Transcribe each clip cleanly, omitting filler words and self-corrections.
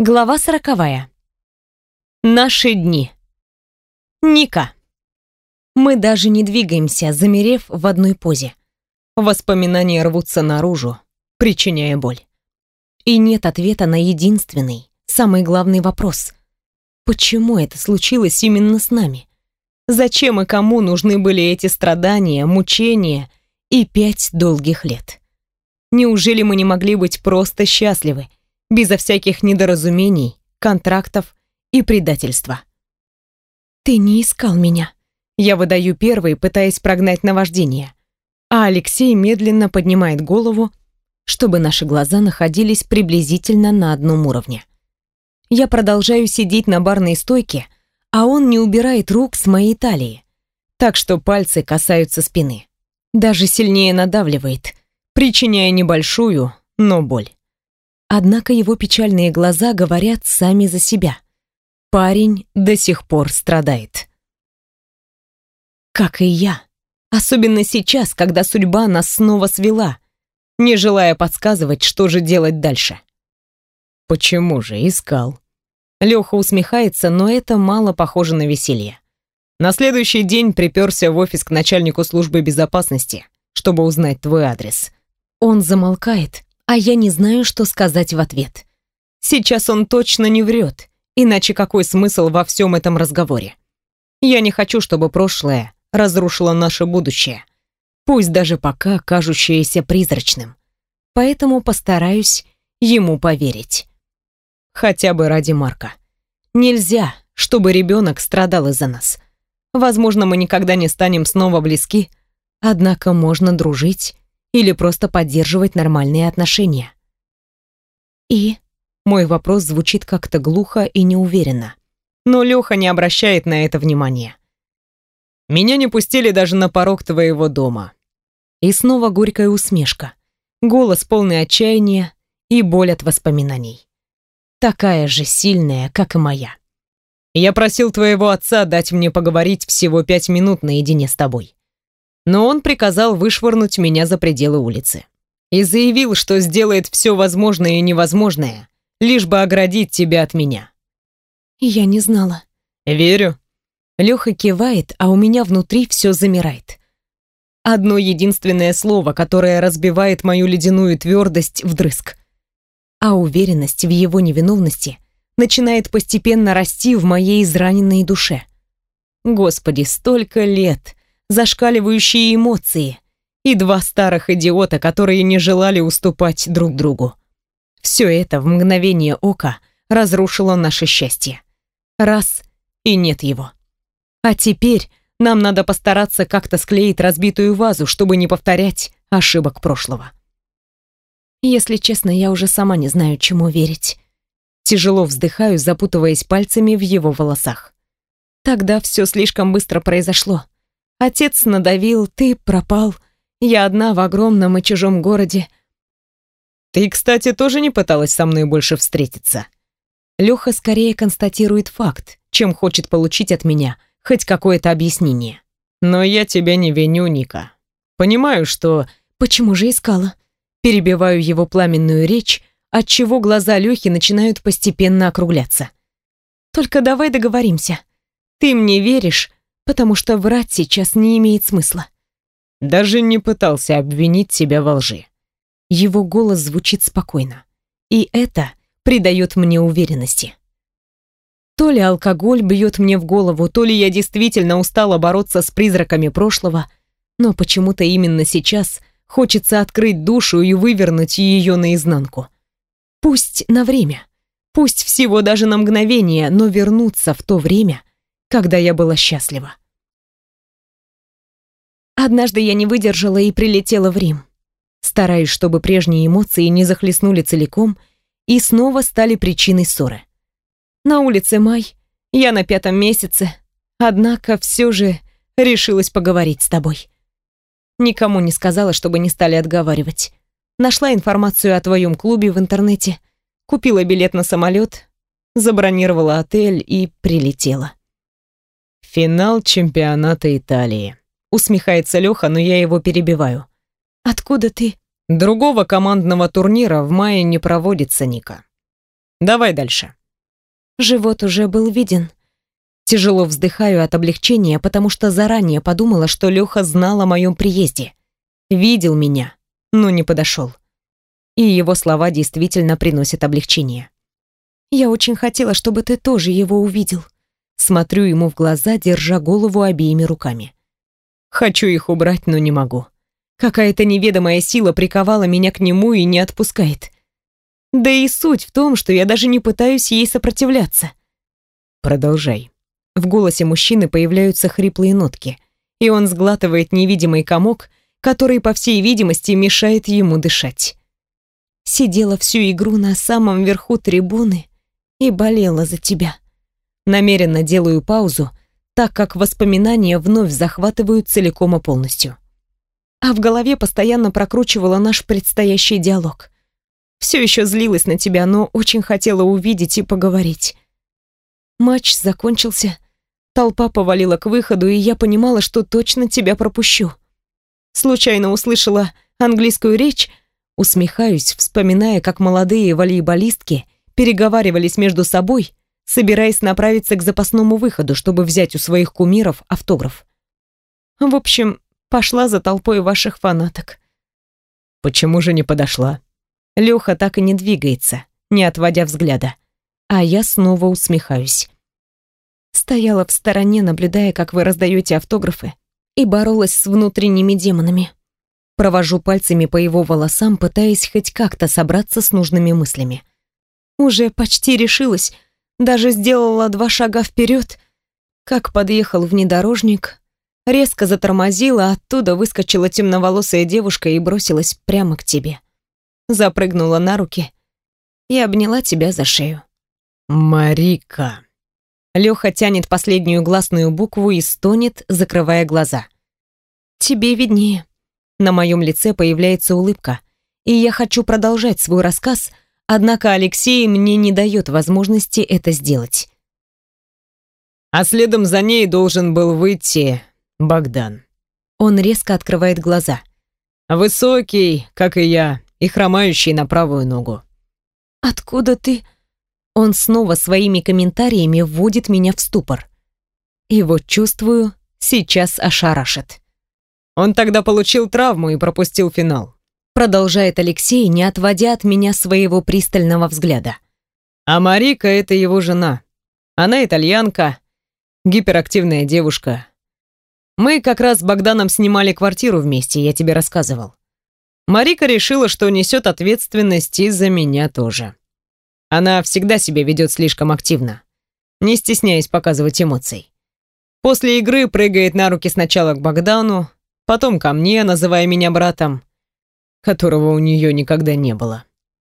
Глава 40. Наши дни. Ника. Мы даже не двигаемся, замерев в одной позе. Воспоминания рвутся наружу, причиняя боль. И нет ответа на единственный, самый главный вопрос. Почему это случилось именно с нами? Зачем и кому нужны были эти страдания, мучения и 5 долгих лет? Неужели мы не могли быть просто счастливы, безо всяких недоразумений, контрактов и предательства? «Ты не искал меня». Я выдаю первый, пытаясь прогнать наваждение, а Алексей медленно поднимает голову, чтобы наши глаза находились приблизительно на одном уровне. Я продолжаю сидеть на барной стойке, а он не убирает рук с моей талии, так что пальцы касаются спины. Даже сильнее надавливает, причиняя небольшую, но боль. Однако его печальные глаза говорят сами за себя. Парень до сих пор страдает. Как и я. Особенно сейчас, когда судьба нас снова свела, не желая подсказывать, что же делать дальше. Почему же искал? Леха усмехается, но это мало похоже на веселье. На следующий день приперся в офис к начальнику службы безопасности, чтобы узнать твой адрес. Он замолкает, а я не знаю, что сказать в ответ. Сейчас он точно не врет, иначе какой смысл во всем этом разговоре? Я не хочу, чтобы прошлое разрушило наше будущее, пусть даже пока кажущееся призрачным. Поэтому постараюсь ему поверить. Хотя бы ради Марка. Нельзя, чтобы ребенок страдал из-за нас. Возможно, мы никогда не станем снова близки, однако можно дружить или просто поддерживать нормальные отношения. И мой вопрос звучит как-то глухо и неуверенно. Но Леха не обращает на это внимания. Меня не пустили даже на порог твоего дома. И снова горькая усмешка. Голос полный отчаяния и боль от воспоминаний. Такая же сильная, как и моя. Я просил твоего отца дать мне поговорить всего 5 минут наедине с тобой. Но он приказал вышвырнуть меня за пределы улицы. И заявил, что сделает все возможное и невозможное, лишь бы оградить тебя от меня. Я не знала. Верю. Леха кивает, а у меня внутри все замирает. Одно единственное слово, которое разбивает мою ледяную твердость вдрызг. А уверенность в его невиновности начинает постепенно расти в моей израненной душе. Господи, столько лет, зашкаливающие эмоции и 2 старых идиота, которые не желали уступать друг другу. Все это в мгновение ока разрушило наше счастье. Раз — и нет его. А теперь нам надо постараться как-то склеить разбитую вазу, чтобы не повторять ошибок прошлого. Если честно, я уже сама не знаю, чему верить. Тяжело вздыхаю, запутываясь пальцами в его волосах. Тогда все слишком быстро произошло. Отец надавил, ты пропал. Я одна в огромном и чужом городе. Ты, кстати, тоже не пыталась со мной больше встретиться? Леха скорее констатирует факт, чем хочет получить от меня хоть какое-то объяснение. Но я тебя не виню, Ника. Понимаю, что... Почему же искала? Перебиваю его пламенную речь, отчего глаза Лехи начинают постепенно округляться. Только давай договоримся. Ты мне веришь, потому что врать сейчас не имеет смысла. Даже не пытался обвинить тебя во лжи. Его голос звучит спокойно, и это придает мне уверенности. То ли алкоголь бьет мне в голову, то ли я действительно устала бороться с призраками прошлого, но почему-то именно сейчас хочется открыть душу и вывернуть ее наизнанку. Пусть на время, пусть всего даже на мгновение, но вернуться в то время, когда я была счастлива. Однажды я не выдержала и прилетела в Рим. Стараюсь, чтобы прежние эмоции не захлестнули целиком и снова стали причиной ссоры. На улице май, я на 5-м месяце, однако все же решилась поговорить с тобой. Никому не сказала, чтобы не стали отговаривать. Нашла информацию о твоем клубе в интернете, купила билет на самолет, забронировала отель и прилетела. Финал чемпионата Италии. Усмехается Леха, но я его перебиваю. Откуда ты? Другого командного турнира в мае не проводится, Ника. Давай дальше. Живот уже был виден. Тяжело вздыхаю от облегчения, потому что заранее подумала, что Леха знал о моем приезде. Видел меня, но не подошел. И его слова действительно приносят облегчение. Я очень хотела, чтобы ты тоже его увидел. Смотрю ему в глаза, держа голову обеими руками. Хочу их убрать, но не могу. Какая-то неведомая сила приковала меня к нему и не отпускает. Да и суть в том, что я даже не пытаюсь ей сопротивляться. Продолжай. В голосе мужчины появляются хриплые нотки, и он сглатывает невидимый комок, который, по всей видимости, мешает ему дышать. Сидела всю игру на самом верху трибуны и болела за тебя. Намеренно делаю паузу, так как воспоминания вновь захватывают целиком и полностью. А в голове постоянно прокручивала наш предстоящий диалог. Все еще злилась на тебя, но очень хотела увидеть и поговорить. Матч закончился, толпа повалила к выходу, и я понимала, что точно тебя пропущу. Случайно услышала английскую речь, усмехаюсь, вспоминая, как молодые волейболистки переговаривались между собой, собираясь направиться к запасному выходу, чтобы взять у своих кумиров автограф. В общем, пошла за толпой ваших фанаток. Почему же не подошла? Леха так и не двигается, не отводя взгляда. А я снова усмехаюсь. Стояла в стороне, наблюдая, как вы раздаете автографы, и боролась с внутренними демонами. Провожу пальцами по его волосам, пытаясь хоть как-то собраться с нужными мыслями. Уже почти решилась, даже сделала 2 шага вперед, как подъехал внедорожник, резко затормозила, оттуда выскочила темноволосая девушка и бросилась прямо к тебе. Запрыгнула на руки и обняла тебя за шею. Марика. Леха тянет последнюю гласную букву и стонет, закрывая глаза. Тебе виднее. На моем лице появляется улыбка, и я хочу продолжать свой рассказ, однако Алексей мне не дает возможности это сделать. А следом за ней должен был выйти Богдан. Он резко открывает глаза. Высокий, как и я, и хромающий на правую ногу. «Откуда ты?» Он снова своими комментариями вводит меня в ступор. И вот чувствую, сейчас ошарашит. Он тогда получил травму и пропустил финал. Продолжает Алексей, не отводя от меня своего пристального взгляда. А Марика — это его жена. Она итальянка, гиперактивная девушка. Мы как раз с Богданом снимали квартиру вместе, я тебе рассказывал. Марика решила, что несет ответственность и за меня тоже. Она всегда себя ведет слишком активно, не стесняясь показывать эмоций. После игры прыгает на руки сначала к Богдану, потом ко мне, называя меня братом, которого у нее никогда не было.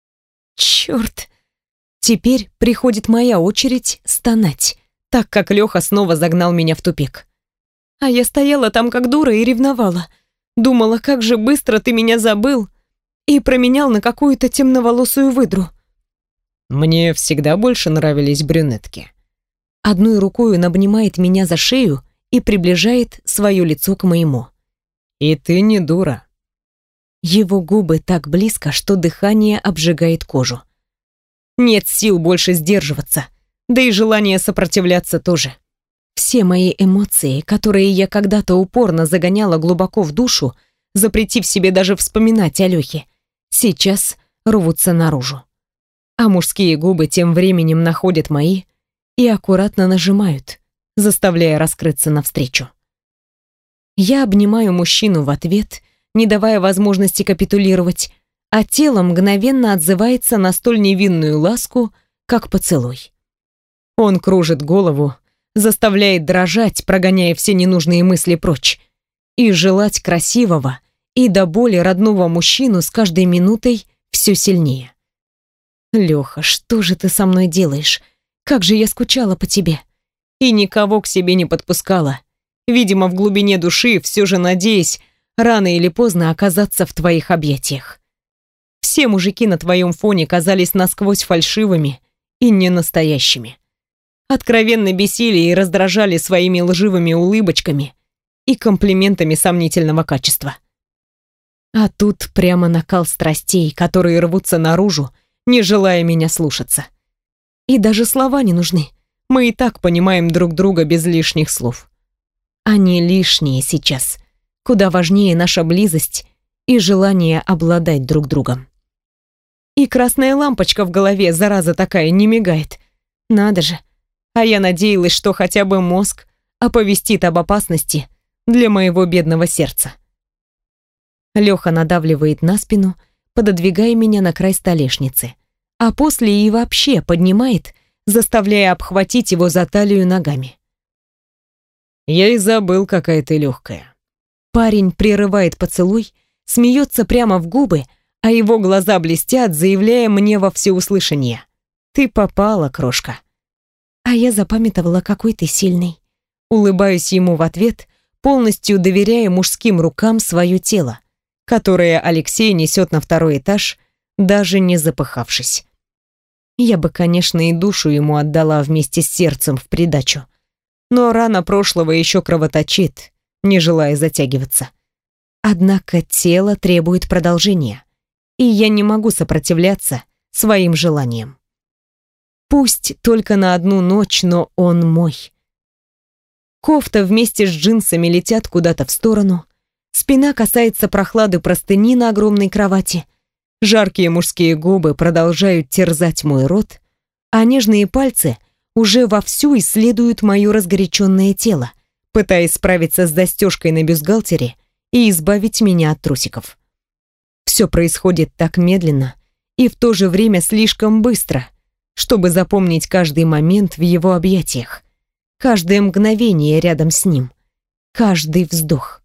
Черт! Теперь приходит моя очередь стонать, так как Леха снова загнал меня в тупик. А я стояла там как дура и ревновала. Думала, как же быстро ты меня забыл и променял на какую-то темноволосую выдру. Мне всегда больше нравились брюнетки. Одной рукой он обнимает меня за шею и приближает свое лицо к моему. И ты не дура. Его губы так близко, что дыхание обжигает кожу. Нет сил больше сдерживаться, да и желания сопротивляться тоже. Все мои эмоции, которые я когда-то упорно загоняла глубоко в душу, запретив себе даже вспоминать о Лёхе, сейчас рвутся наружу. А мужские губы тем временем находят мои и аккуратно нажимают, заставляя раскрыться навстречу. Я обнимаю мужчину в ответ, не давая возможности капитулировать, а тело мгновенно отзывается на столь невинную ласку, как поцелуй. Он кружит голову, заставляет дрожать, прогоняя все ненужные мысли прочь, и желать красивого и до боли родного мужчину с каждой минутой все сильнее. «Леха, что же ты со мной делаешь? Как же я скучала по тебе!» И никого к себе не подпускала, видимо, в глубине души все же надеясь рано или поздно оказаться в твоих объятиях. Все мужики на твоем фоне казались насквозь фальшивыми и ненастоящими. Откровенно бесили и раздражали своими лживыми улыбочками и комплиментами сомнительного качества. А тут прямо накал страстей, которые рвутся наружу, не желая меня слушаться. И даже слова не нужны. Мы и так понимаем друг друга без лишних слов. Они лишние сейчас. Куда важнее наша близость и желание обладать друг другом. И красная лампочка в голове, зараза такая, не мигает. Надо же. А я надеялась, что хотя бы мозг оповестит об опасности для моего бедного сердца. Леха надавливает на спину, пододвигая меня на край столешницы, а после и вообще поднимает, заставляя обхватить его за талию ногами. Я и забыл, какая ты легкая. Парень прерывает поцелуй, смеется прямо в губы, а его глаза блестят, заявляя мне во всеуслышание: «Ты попала, крошка». А я запамятовала, какой ты сильный. Улыбаюсь ему в ответ, полностью доверяя мужским рукам свое тело, которое Алексей несет на второй этаж, даже не запыхавшись. Я бы, конечно, и душу ему отдала вместе с сердцем в придачу, но рана прошлого еще кровоточит, не желая затягиваться. Однако тело требует продолжения, и я не могу сопротивляться своим желаниям. Пусть только на одну ночь, но он мой. Кофта вместе с джинсами летят куда-то в сторону, спина касается прохлады простыни на огромной кровати, жаркие мужские губы продолжают терзать мой рот, а нежные пальцы уже вовсю исследуют мое разгоряченное тело, пытаясь справиться с застежкой на бюстгальтере и избавить меня от трусиков. Все происходит так медленно и в то же время слишком быстро, чтобы запомнить каждый момент в его объятиях, каждое мгновение рядом с ним, каждый вздох.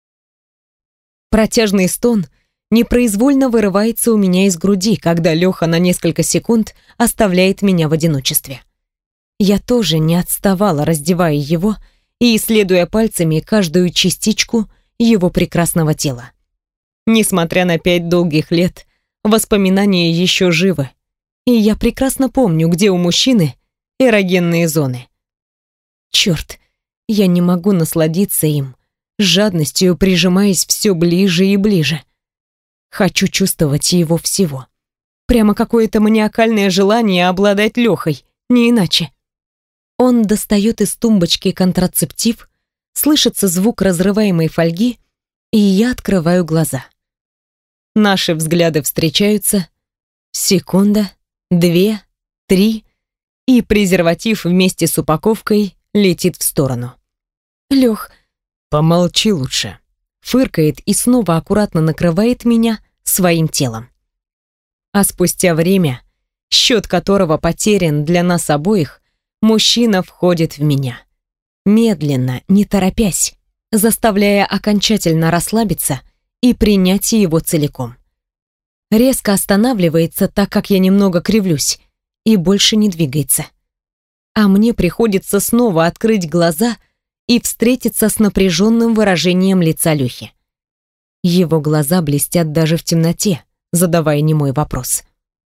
Протяжный стон непроизвольно вырывается у меня из груди, когда Леха на несколько секунд оставляет меня в одиночестве. Я тоже не отставала, раздевая его и исследуя пальцами каждую частичку его прекрасного тела. Несмотря на 5 долгих лет, воспоминания еще живы, и я прекрасно помню, где у мужчины эрогенные зоны. Черт, я не могу насладиться им, с жадностью прижимаясь все ближе и ближе. Хочу чувствовать его всего. Прямо какое-то маниакальное желание обладать Лехой, не иначе. Он достает из тумбочки контрацептив, слышится звук разрываемой фольги, и я открываю глаза. Наши взгляды встречаются. Секунда, 2, 3, и презерватив вместе с упаковкой летит в сторону. Лех, помолчи лучше. Фыркает и снова аккуратно накрывает меня своим телом. А спустя время, счет которого потерян для нас обоих, мужчина входит в меня. Медленно, не торопясь, заставляя окончательно расслабиться и принять его целиком. Резко останавливается, так как я немного кривлюсь, и больше не двигается. А мне приходится снова открыть глаза и встретиться с напряженным выражением лица Лехи. Его глаза блестят даже в темноте, задавая немой вопрос.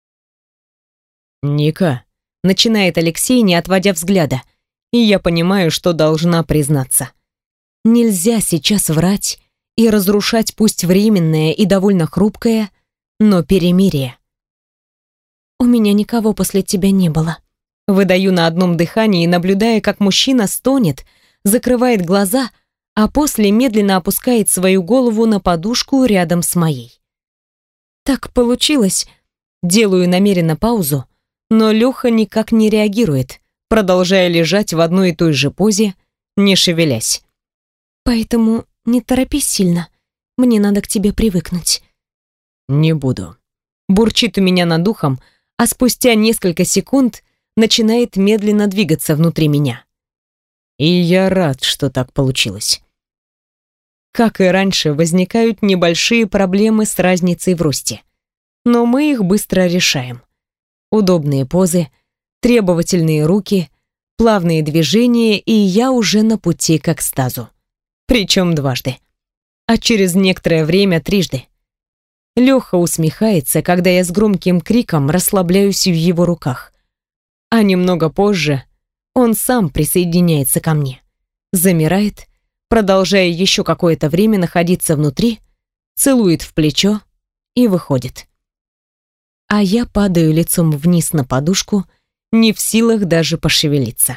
«Ника», — начинает Алексей, не отводя взгляда, и я понимаю, что должна признаться. Нельзя сейчас врать и разрушать пусть временное и довольно хрупкое, но перемирие. «У меня никого после тебя не было». Выдаю на одном дыхании, наблюдая, как мужчина стонет, закрывает глаза, а после медленно опускает свою голову на подушку рядом с моей. Так получилось. Делаю намеренно паузу, но Леха никак не реагирует, продолжая лежать в одной и той же позе, не шевелясь. Поэтому не торопись сильно. Мне надо к тебе привыкнуть. «Не буду». Бурчит у меня над ухом, а спустя несколько секунд начинает медленно двигаться внутри меня. И я рад, что так получилось. Как и раньше, возникают небольшие проблемы с разницей в росте. Но мы их быстро решаем. Удобные позы, требовательные руки, плавные движения, и я уже на пути к экстазу. Причем дважды. А через некоторое время трижды. Леха усмехается, когда я с громким криком расслабляюсь в его руках. А немного позже он сам присоединяется ко мне. Замирает, продолжая еще какое-то время находиться внутри, целует в плечо и выходит. А я падаю лицом вниз на подушку не в силах даже пошевелиться.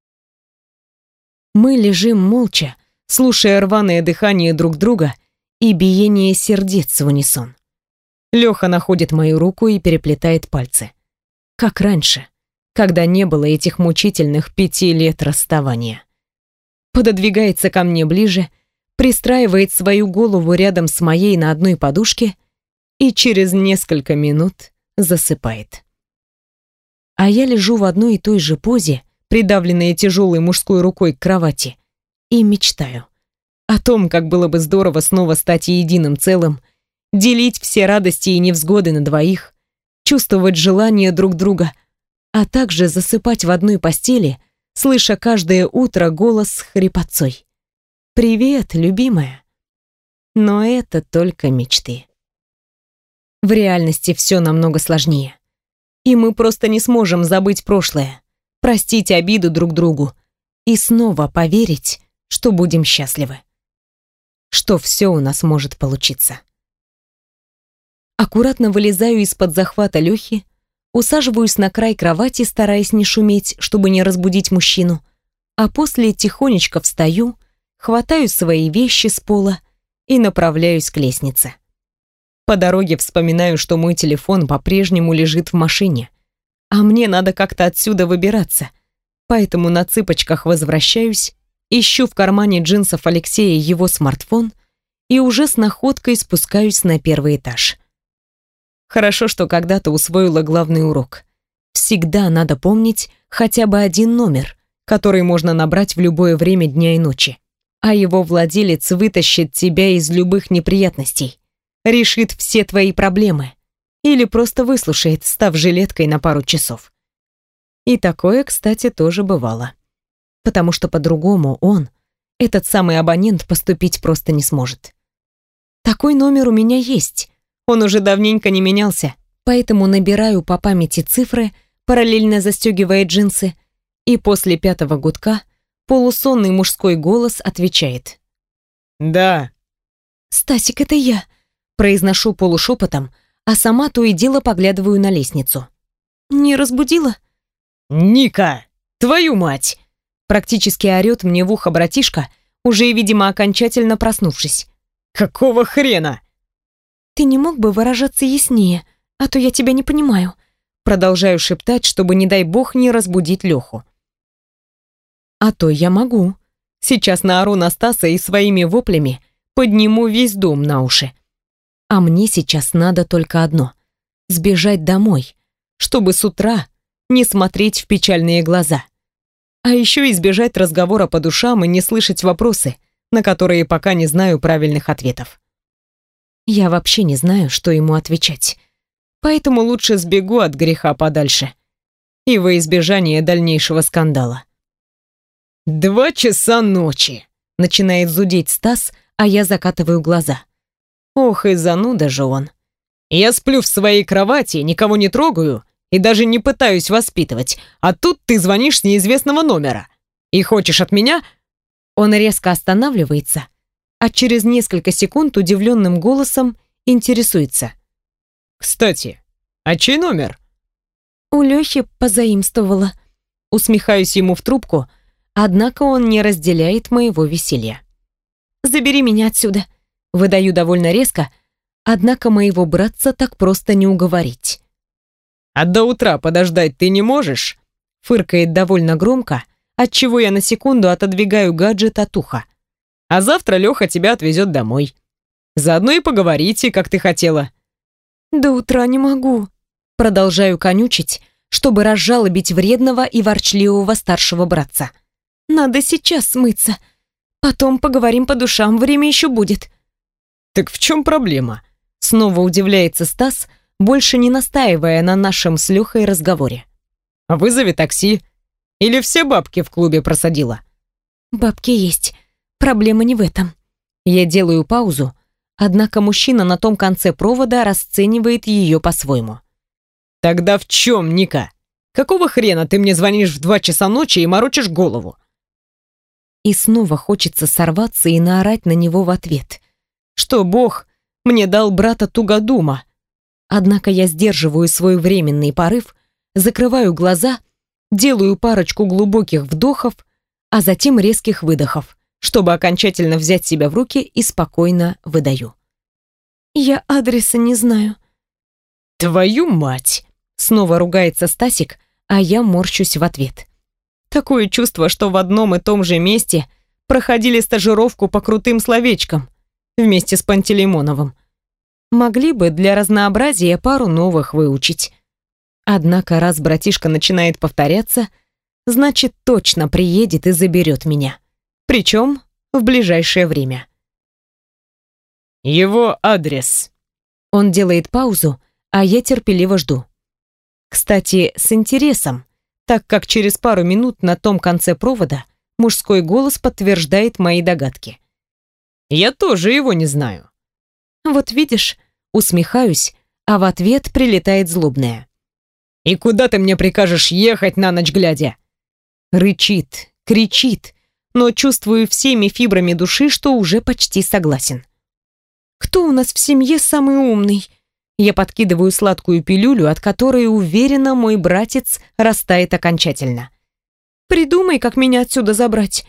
Мы лежим молча, слушая рваное дыхание друг друга и биение сердец в унисон. Леха находит мою руку и переплетает пальцы. Как раньше, когда не было этих мучительных 5 лет расставания. Пододвигается ко мне ближе, пристраивает свою голову рядом с моей на одной подушке и через несколько минут засыпает. А я лежу в одной и той же позе, придавленная тяжелой мужской рукой к кровати, и мечтаю о том, как было бы здорово снова стать единым целым, делить все радости и невзгоды на двоих, чувствовать желание друг друга, а также засыпать в одной постели, слыша каждое утро голос с хрипотцой. «Привет, любимая». Но это только мечты. В реальности все намного сложнее. И мы просто не сможем забыть прошлое, простить обиду друг другу и снова поверить, что будем счастливы. Что все у нас может получиться. Аккуратно вылезаю из-под захвата Лёхи, усаживаюсь на край кровати, стараясь не шуметь, чтобы не разбудить мужчину, а после тихонечко встаю, хватаю свои вещи с пола и направляюсь к лестнице. По дороге вспоминаю, что мой телефон по-прежнему лежит в машине, а мне надо как-то отсюда выбираться, поэтому на цыпочках возвращаюсь, ищу в кармане джинсов Алексея его смартфон и уже с находкой спускаюсь на первый этаж. Хорошо, что когда-то усвоила главный урок. Всегда надо помнить хотя бы один номер, который можно набрать в любое время дня и ночи, а его владелец вытащит тебя из любых неприятностей, решит все твои проблемы или просто выслушает, став жилеткой на пару часов. И такое, кстати, тоже бывало. Потому что по-другому он, этот самый абонент, поступить просто не сможет. Такой номер у меня есть. Он уже давненько не менялся, поэтому набираю по памяти цифры, параллельно застегивая джинсы, и после 5-го гудка полусонный мужской голос отвечает. «Да». «Стасик, это я», произношу полушепотом, а сама то и дело поглядываю на лестницу. «Не разбудила?» «Ника, твою мать!» Практически орёт мне в ухо братишка, уже, видимо, окончательно проснувшись. «Какого хрена?» «Ты не мог бы выражаться яснее, а то я тебя не понимаю». Продолжаю шептать, чтобы, не дай бог, не разбудить Леху. А то я могу. Сейчас наору на Стаса и своими воплями подниму весь дом на уши. А мне сейчас надо только одно — сбежать домой, чтобы с утра не смотреть в печальные глаза. А еще избежать разговора по душам и не слышать вопросы, на которые пока не знаю правильных ответов. Я вообще не знаю, что ему отвечать, поэтому лучше сбегу от греха подальше и во избежание дальнейшего скандала. 2 часа ночи. Начинает зудеть Стас, а я закатываю глаза. Ох, и зануда же он. Я сплю в своей кровати, никого не трогаю и даже не пытаюсь воспитывать, а тут ты звонишь с неизвестного номера и хочешь от меня... Он резко останавливается, а через несколько секунд удивленным голосом интересуется. «Кстати, а чей номер?» «У Лёхи позаимствовала». Усмехаюсь ему в трубку, однако он не разделяет моего веселья. «Забери меня отсюда», выдаю довольно резко, однако моего братца так просто не уговорить. «А до утра подождать ты не можешь?» Фыркает довольно громко, отчего я на секунду отодвигаю гаджет от уха. «А завтра Леха тебя отвезет домой. Заодно и поговорите, как ты хотела». «До утра не могу», продолжаю конючить, чтобы разжалобить вредного и ворчливого старшего братца. «Надо сейчас смыться. Потом поговорим по душам, время еще будет». «Так в чем проблема?» Снова удивляется Стас, больше не настаивая на нашем с Лехой разговоре. «Вызови такси. Или все бабки в клубе просадила?» «Бабки есть. Проблема не в этом». Я делаю паузу, однако мужчина на том конце провода расценивает ее по-своему. «Тогда в чем, Ника? Какого хрена ты мне звонишь в 2 часа ночи и морочишь голову?» И снова хочется сорваться и наорать на него в ответ. Что Бог мне дал брата тугодума. Однако я сдерживаю свой временный порыв, закрываю глаза Делаю парочку глубоких вдохов, а затем резких выдохов, чтобы окончательно взять себя в руки, и спокойно выдаю. «Я адреса не знаю». «Твою мать!» Снова ругается Стасик, а я морщусь в ответ. Такое чувство, что в одном и том же месте проходили стажировку по крутым словечкам вместе с Пантелеймоновым. Могли бы для разнообразия пару новых выучить. Однако раз братишка начинает повторяться, значит, точно приедет и заберет меня. Причем в ближайшее время. «Его адрес». Он делает паузу, а я терпеливо жду. Кстати, с интересом, так как через пару минут на том конце провода мужской голос подтверждает мои догадки. «Я тоже его не знаю». «Вот видишь», усмехаюсь, а в ответ прилетает злобное. «И куда ты мне прикажешь ехать на ночь глядя?» Рычит, кричит, но чувствую всеми фибрами души, что уже почти согласен. «Кто у нас в семье самый умный?» Я подкидываю сладкую пилюлю, от которой, уверена, мой братец растает окончательно. «Придумай, как меня отсюда забрать».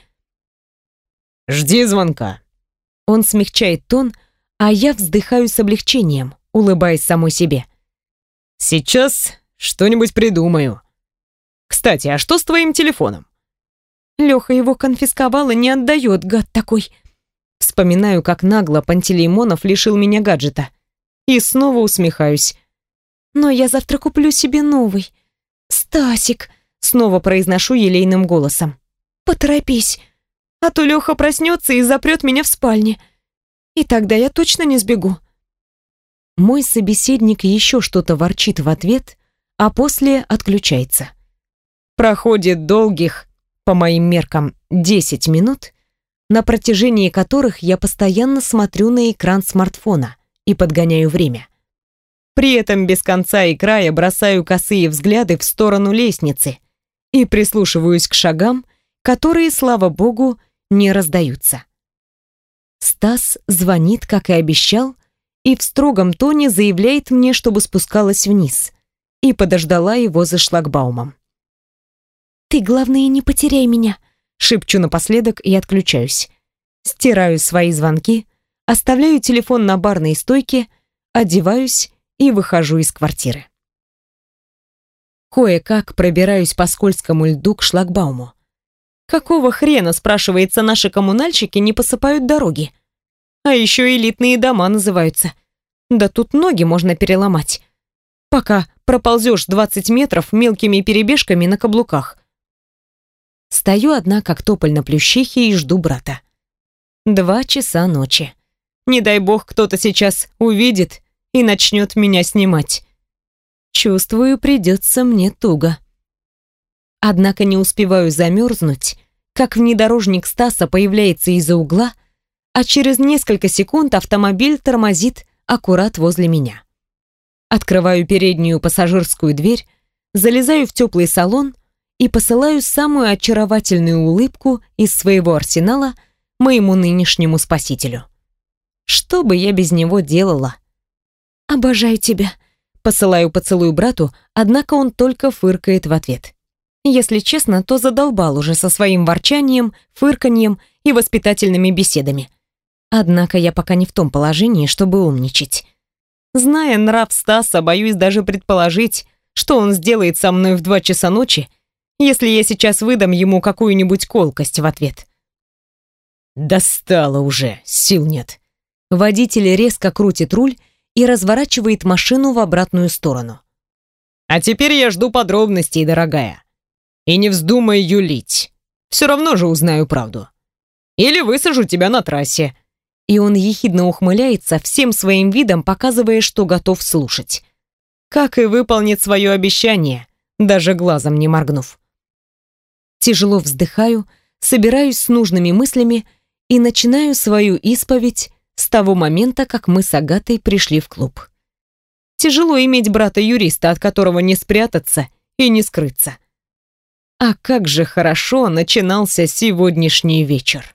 «Жди звонка». Он смягчает тон, а я вздыхаю с облегчением, улыбаясь самой себе. «Сейчас что-нибудь придумаю. Кстати, а что с твоим телефоном?» Леха его конфисковал и не отдает, гад такой. Вспоминаю, как нагло Пантелеймонов лишил меня гаджета. И снова усмехаюсь. «Но я завтра куплю себе новый. Стасик», снова произношу елейным голосом. «Поторопись, а то Леха проснется и запрет меня в спальне. И тогда я точно не сбегу». Мой собеседник еще что-то ворчит в ответ, а после отключается. Проходит долгих, по моим меркам, 10 минут, на протяжении которых я постоянно смотрю на экран смартфона и подгоняю время. При этом без конца и края бросаю косые взгляды в сторону лестницы и прислушиваюсь к шагам, которые, слава богу, не раздаются. Стас звонит, как и обещал, и в строгом тоне заявляет мне, чтобы спускалась вниз, и подождала его за шлагбаумом. «Ты, главное, не потеряй меня», — шепчу напоследок и отключаюсь. Стираю свои звонки, оставляю телефон на барной стойке, одеваюсь и выхожу из квартиры. Кое-как пробираюсь по скользкому льду к шлагбауму. Какого хрена, спрашивается, наши коммунальщики не посыпают дороги? А еще элитные дома называются. Да тут ноги можно переломать, пока проползешь 20 метров мелкими перебежками на каблуках. Стою одна, как тополь на плющихе, и жду брата. 2 часа ночи. Не дай бог, кто-то сейчас увидит и начнет меня снимать. Чувствую, придется мне туго. Однако не успеваю замерзнуть, как внедорожник Стаса появляется из-за угла, а через несколько секунд автомобиль тормозит аккурат возле меня. Открываю переднюю пассажирскую дверь, залезаю в теплый салон и посылаю самую очаровательную улыбку из своего арсенала моему нынешнему спасителю. Что бы я без него делала? «Обожаю тебя», — посылаю поцелуй брату, однако он только фыркает в ответ. Если честно, то задолбал уже со своим ворчанием, фырканьем и воспитательными беседами. Однако я пока не в том положении, чтобы умничать. Зная нрав Стаса, боюсь даже предположить, что он сделает со мной в 2 часа ночи, если я сейчас выдам ему какую-нибудь колкость в ответ. «Достало уже, сил нет». Водитель резко крутит руль и разворачивает машину в обратную сторону. «А теперь я жду подробностей, дорогая. И не вздумай юлить. Все равно же узнаю правду. Или высажу тебя на трассе». И он ехидно ухмыляется, всем своим видом показывая, что готов слушать. Как и выполнит свое обещание, даже глазом не моргнув. Тяжело вздыхаю, собираюсь с нужными мыслями и начинаю свою исповедь с того момента, как мы с Агатой пришли в клуб. Тяжело иметь брата-юриста, от которого не спрятаться и не скрыться. А как же хорошо начинался сегодняшний вечер.